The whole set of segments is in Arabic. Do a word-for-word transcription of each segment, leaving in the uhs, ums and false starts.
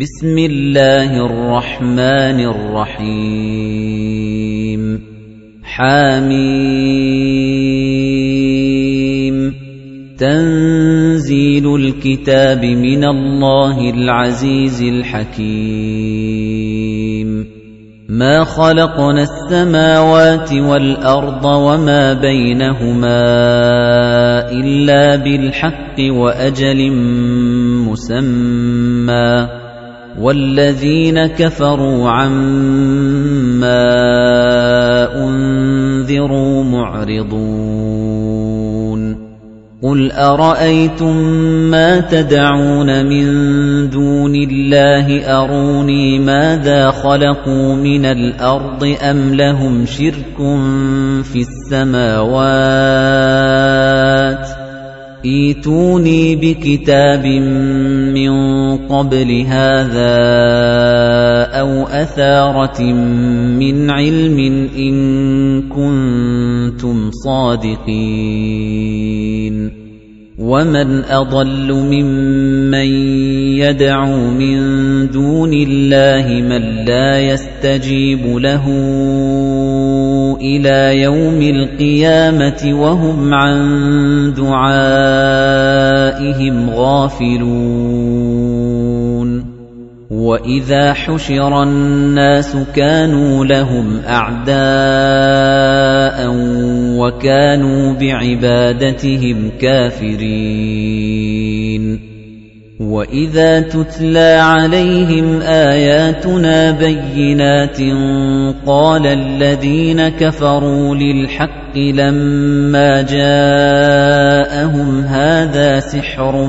بسم الله الرحمن الرحيم حميم تنزيل الكتاب من الله العزيز الحكيم ما خلقنا السماوات والأرض وما بينهما إلا بالحق وأجل مسمى والذين كفروا عما أنذروا معرضون قل أرأيتم ما تدعون من دون الله أروني ماذا خلقوا من الأرض أم لهم شرك في السماوات ايتوني بكتاب من قبل هذا أو أثارة من علم إن كنتم صادقين ومن أضل ممن يدعو من دون الله من لا يستجيب له إلى يوم القيامة وهم عن دعائهم غافلون وإذا حشر الناس كانوا لهم أعداء وكانوا بعبادتهم كافرين وَإِذَا تُتْلَى عَلَيْهِمْ آيَاتُنَا بَيِّنَاتٍ قَالَ الَّذِينَ كَفَرُوا لِلْحَقِّ لَمَّا جَاءَهُمْ هَذَا سِحْرٌ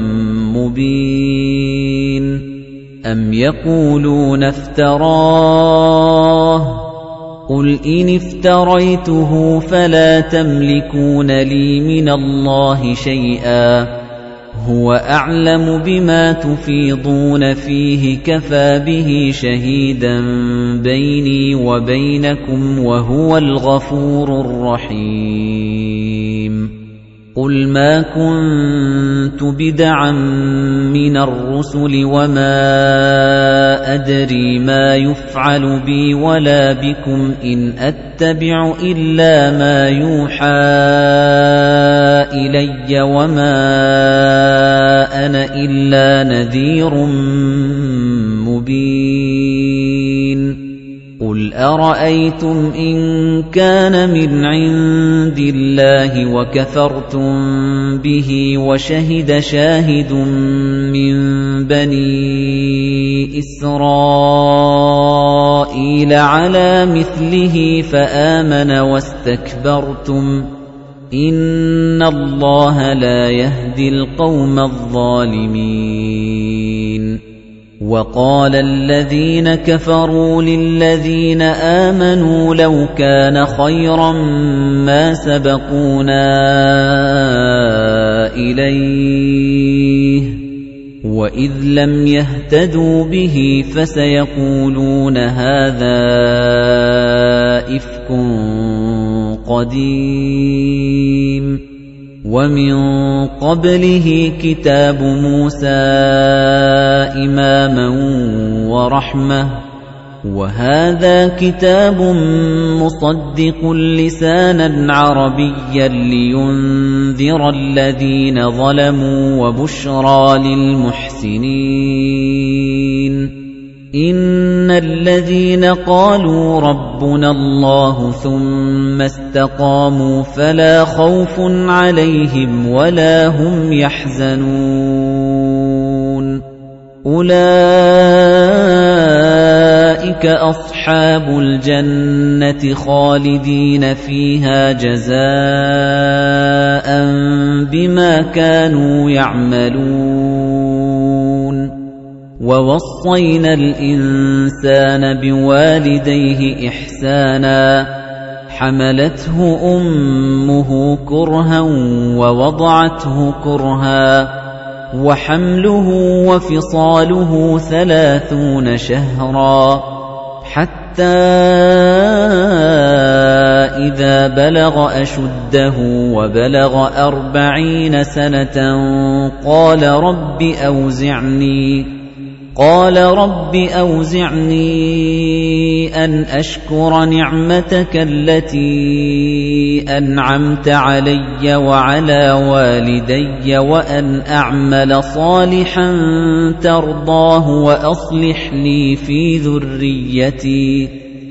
مُبِينٌ أَمْ يَقُولُونَ افْتَرَاهُ قُلْ إِنِ افْتَرَيْتُهُ فَلَا تَمْلِكُونَ لِي مِنَ اللَّهِ شَيْئًا هُوَ أَعْلَمُ بِمَا تُفِيضُونَ فِيهِ كَفَى بِهِ شَهِيدًا بَيْنِي وَبَيْنَكُمْ وَهُوَ الْغَفُورُ الرَّحِيمُ قُلْ مَا كُنتُ بِدْعًا مِنَ الرُّسُلِ وَمَا أَدْرِي مَا يُفْعَلُ بِي وَلَا بِكُمْ إِنْ أَتَّبِعُ إِلَّا مَا يُوحَى إِلَيَّ وَمَا أَنَا إِلَّا نَذِيرٌ مُبِينٌ قُلْ أَرَأَيْتُمْ إِن كَانَ مِنْ عِندِ اللَّهِ وَكَفَرْتُم بِهِ وَشَهِدَ شَاهِدٌ مِّن بَنِي إِسْرَائِيلَ عَلَى مِثْلِهِ فَآمَنَ وَاسْتَكْبَرْتُمْ إِنَّ اللَّهَ لَا يَهْدِي الْقَوْمَ الظَّالِمِينَ وَقَالَ الَّذِينَ كَفَرُوا لِلَّذِينَ آمَنُوا لَوْ كَانَ خَيْرًا مَا سَبَقُونَا إِلَيْهِ وَإِذْ لَمْ يَهْتَدُوا بِهِ فَسَيَقُولُونَ هَذَا إِفْكٌ قَدِيمٌ وَمِن قَبْلِهِ كِتَابُ مُوسَى إِمَامًا وَرَحْمَةً وَهَذَا كِتَابٌ مُصَدِّقٌ لِسَانًا عَرَبِيًّا لِيُنذِرَ الَّذِينَ ظَلَمُوا وَبُشْرَى لِلْمُحْسِنِينَ إِنَّ الَّذِينَ قَالُوا رَبُّنَا اللَّهُ ثُمَّ اسْتَقَامُوا فَلَا خَوْفٌ عَلَيْهِمْ وَلَا هُمْ يَحْزَنُونَ أُولَئِكَ أَصْحَابُ الْجَنَّةِ خَالِدِينَ فِيهَا جَزَاءً بِمَا كَانُوا يَعْمَلُونَ وَوَصَّيْنَا الْإِنسَانَ بِوَالِدَيْهِ إِحْسَانًا حَمَلَتْهُ أُمُّهُ كُرْهًا وَوَضَعَتْهُ كُرْهًا وَحَمْلُهُ وَفِصَالُهُ ثَلَاثُونَ شَهْرًا حَتَّى إِذَا بَلَغَ أَشُدَّهُ وَبَلَغَ أَرْبَعِينَ سَنَةً قَالَ رَبِّ أَوْزِعْنِي قَالَ رَبِّ أَوْزِعْنِي أَنْ أَشْكُرَ نِعْمَتَكَ الَّتِي أَنْعَمْتَ عَلَيَّ وَعَلَى وَالِدَيَّ وَأَنْ أَعْمَلَ صَالِحًا تَرْضَاهُ وَأَصْلِحْ لِي فِي ذُرِّيَّتِي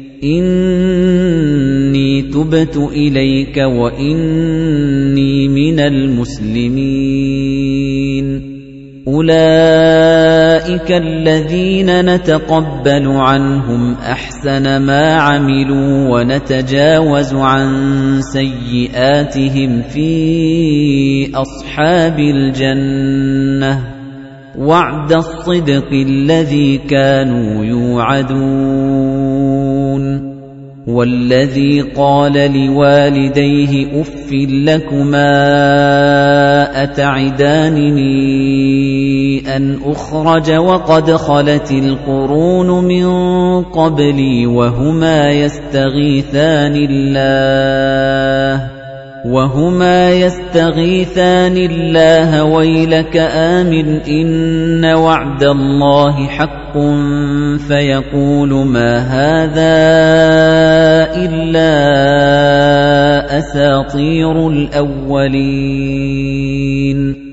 إِنِّي تُبْتُ إِلَيْكَ وَإِنِّي مِنَ الْمُسْلِمِينَ أُولَئِكَ الَّذِينَ نَتَقَبَّلُ عَنْهُمْ أَحْسَنَ مَا عَمِلُوا وَنَتَجَاوَزُ عَن سَيِّئَاتِهِمْ فِي أَصْحَابِ الْجَنَّةِ وَعْدَ الصِّدْقِ الَّذِي كَانُوا يُوعَدُونَ وَالَّذِي قَالَ لِوَالِدَيْهِ أُفٍّ لَّكُمَا أَتَعِدَانِنِي أَنْ أُخْرَجَ وَقَدْ خَلَتِ الْقُرُونُ مِن قَبْلِي وَهُمَا يَسْتَغِيثَانِ اللَّهَ وَهُمَا يَسْتَغِيثَانِ اللَّهَ وَيْلَكَ آمِنْ إِنَّ وَعْدَ اللَّهِ حَقٌّ فَيَقُولُ مَا هَذَا إِلَّا أَسَاطِيرُ الْأَوَّلِينَ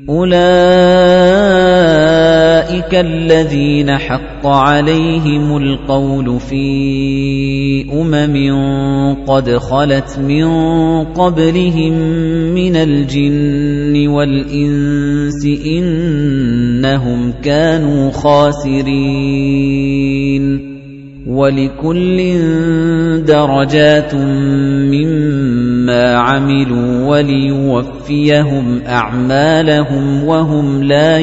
أُولَئِكَ الَّذِينَ حَقَّ عَلَيْهِمُ الْقَوْلُ فِي أُمَمٍ قَدْ خَلَتْ مِن قَبْلِهِم مِّنَ الْجِنِّ وَالْإِنسِ إِنَّهُمْ كَانُوا خَاسِرِينَ وَلِكُلٍّ دَرَجَاتٌ مِّمَّا عَمِلُوا وَلِيُوَفِّيَهُمْ أَعْمَالَهُمْ وَهُمْ لَا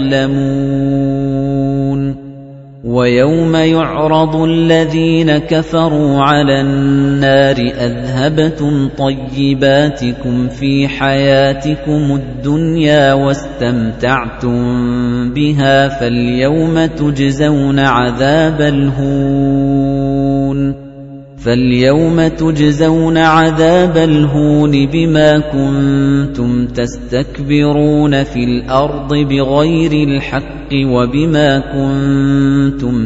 يُظْلَمُونَ وَيَوْمَ يُعْرَضُ الَّذِينَ كَفَرُوا عَلَى النَّارِ أَذْهَبْتُمْ طَيِّبَاتِكُمْ فِي حَيَاتِكُمُ الدُّنْيَا وَاسْتَمْتَعْتُمْ بِهَا فَالْيَوْمَ تُجْزَوْنَ عَذَابَ الْهُونِ فَالْيَوْمَ تُجْزَوْنَ عَذَابَ الْهُونِ بِمَا كُنتُمْ تَسْتَكْبِرُونَ فِي الْأَرْضِ بِغَيْرِ الْحَقِّ وَبِمَا كُنتُمْ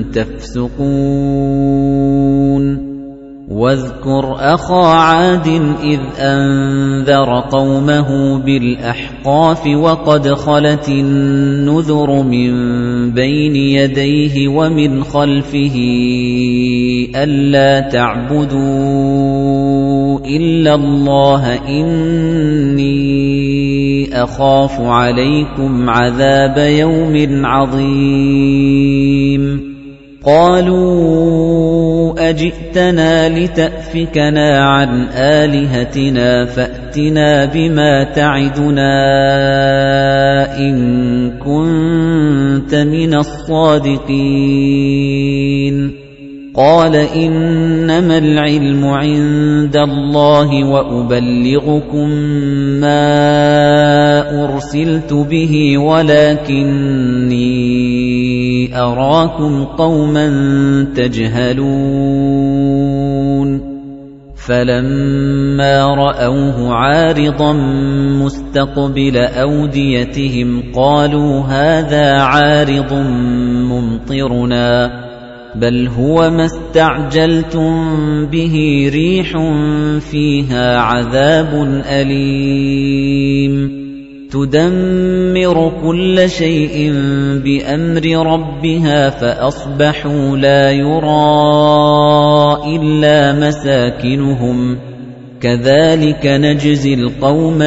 تَفْسُقُونَ وَاذْكُرْ أَخَا عَادٍ إِذْ أَنذَرَ قَوْمَهُ بِالْأَحْقَافِ وَقَدْ خَلَتِ النُّذُرُ مِن بَيْنِ يَدَيْهِ وَمِنْ خَلْفِهِ أَلَّا تَعْبُدُوا إِلَّا اللَّهَ إِنِّي أَخَافُ عَلَيْكُمْ عَذَابَ يَوْمٍ عَظِيمٍ قَالُوا أَجِئْتَنَا لِتَأْفِكَنَا عَنْ آلِهَتِنَا فَأْتِنَا بِمَا تَعِدُنَا إِن كُنتَ مِنَ الصَّادِقِينَ قَالَ إِنَّمَا الْعِلْمُ عِندَ اللَّهِ وَأُبَلِّغُكُم مَّا أُرْسِلْتُ بِهِ وَلَكِنِّي أَرَاكُمْ قَوْمًا تَجْهَلُونَ فَلَمَّا رَأَوْهُ عَارِضًا مُسْتَقْبِلَ أَوْدِيَتِهِمْ قَالُوا هَذَا عَارِضٌ مُمْطِرُنَا بَلْ هُوَ مَا اسْتَعْجَلْتُم بِهِ رِيحٌ فِيهَا عَذَابٌ أَلِيمٌ تُدَمِّرُ كُلَّ شَيْءٍ بِأَمْرِ رَبِّهَا فَأَصْبَحُوا لَا يُرَىٰ إِلَّا مَسَاكِنُهُمْ كَذَلِكَ نَجْزِي الْقَوْمَ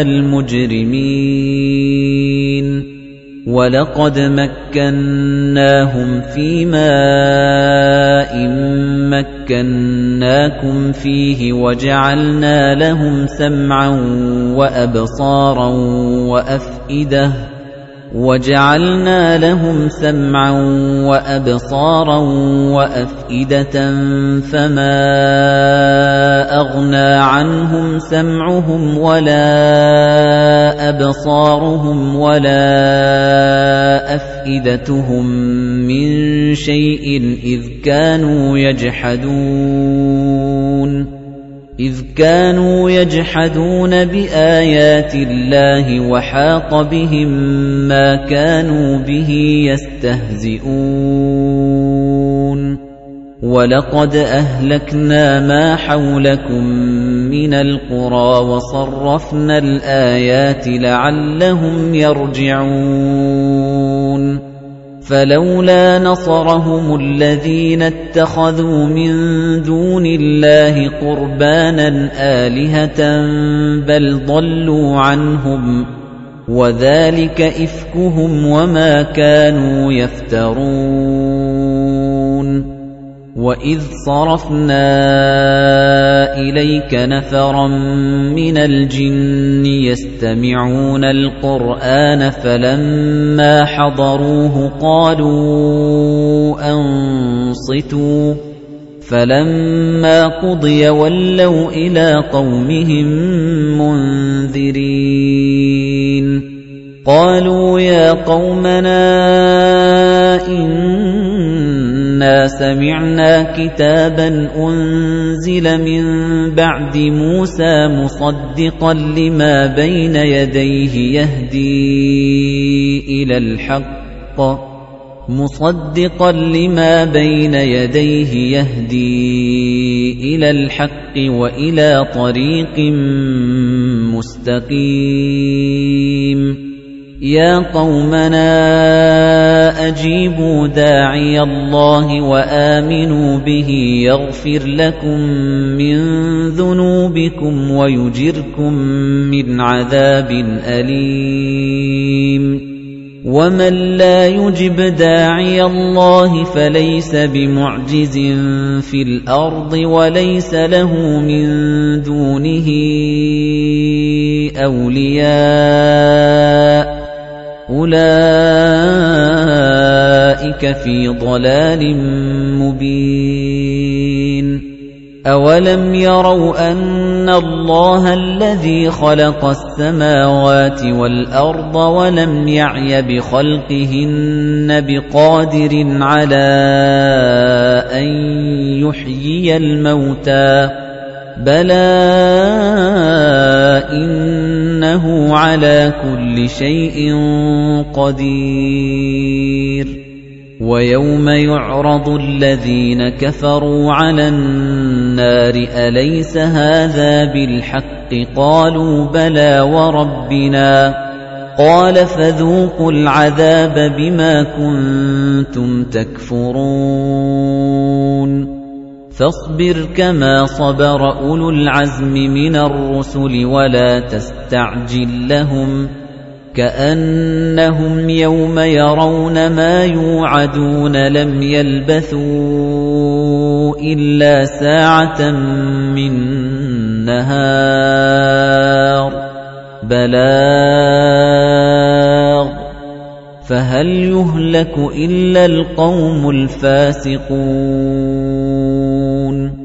الْمُجْرِمِينَ وَلَقَدْ مَكَّنَّاهُمْ فِي مَاءٍ مَّكَّنَّاكُمْ فِيهِ وَجَعَلْنَا لَهُمْ سَمْعًا وَأَبْصَارًا وَأَفْئِدَةً وَجَعَلْنَا لَهُمْ سَمْعًا وَأَبْصَارًا وَأَفْئِدَةً فَمَا أَغْنَى عَنْهُمْ سَمْعُهُمْ وَلَا أَبْصَارُهُمْ وَلَا أَفْئِدَتُهُم مِّن شَيْءٍ إِذْ كَانُوا يَجْحَدُونَ إِذْ كَانُوا يَجْحَدُونَ بِآيَاتِ اللَّهِ وَحَاقَ بِهِم مَّا كَانُوا بِهِ يَسْتَهْزِئُونَ وَلَقَدْ أَهْلَكْنَا مَا حَوْلَكُم مِّنَ الْقُرَىٰ وَصَرَّفْنَا الْآيَاتِ لَعَلَّهُمْ يَرْجِعُونَ فَلَوْلَا نَصَرَهُمُ الَّذِينَ اتَّخَذُوا مِن دُونِ اللَّهِ قُرْبَانًا آلِهَةً بَلْ ضَلُّوا عَنْهُمْ وَذَلِكَ إِفْكُهُمْ وَمَا كَانُوا يَفْتَرُونَ وَإِذْ صَرَفْنَا إِلَيْكَ نَفَرًا مِنَ الْجِنِّ يَسْتَمِعُونَ الْقُرْآنَ فَلَمَّا حَضَرُوهُ قَالُوا أَنصِتُوا فَلَمَّا قُضِيَ وَلَّوْا إِلَى قَوْمِهِم مُنذِرِينَ قَالُوا يَا قَوْمَنَا إِنَّا سَمِعْنَا كِتَابًا أُنزِلَ مِن بَعْدِ مُوسَى مُصَدِّقًا لِّمَا بَيْنَ يَدَيْهِ يَهْدِي إِلَى الْحَقِّ مُصَدِّقًا لِّمَا بَيْنَ يَدَيْهِ يَهْدِي إِلَى الْحَقِّ وَإِلَى طَرِيقٍ مُّسْتَقِيمٍ يَا قَوْمَنَا أَجِيبُوا دَاعِيَ اللَّهِ وَآمِنُوا بِهِ يَغْفِرْ لَكُم مِّن ذُنُوبِكُمْ وَيُجِرْكُم مِّنْ عَذَابٍ أَلِيمٍ وَمَن لَّا يُجِبْ دَاعِيَ اللَّهِ فَلَيْسَ بِمُعْجِزٍ فِي الْأَرْضِ وَلَيْسَ لَهُ مِن دُونِهِ أَوْلِيَاءُ أُولَئِكَ فِي ضَلَالٍ مُّبِينٍ أَوَلَمْ يَرَوْا أَنَّ اللَّهَ الَّذِي خَلَقَ السَّمَاوَاتِ وَالْأَرْضَ وَلَمْ يَعْيَ بِخَلْقِهِنَّ بِقَادِرٍ عَلَىٰ أَن يُحْيِيَ الْمَوْتَىٰ بَلَىٰ إِنَّهُ عَلَىٰ كُلِّ شَيْءٍ قَدِيرٌ وَيَوْمَ يُعْرَضُ الَّذِينَ كَفَرُوا عَلَى النَّارِ أَلَيْسَ هَٰذَا بِالْحَقِّ قَالُوا بَلَىٰ وَرَبِّنَا قَالَ فَذُوقُوا الْعَذَابَ بِمَا كُنتُمْ تَكْفُرُونَ فاصبر كما صبر أولو العزم من الرسل ولا تستعجل لهم كأنهم يوم يرون ما يوعدون لم يلبثوا إلا ساعة من نهار بلاغ فهل يهلك إلا القوم الفاسقون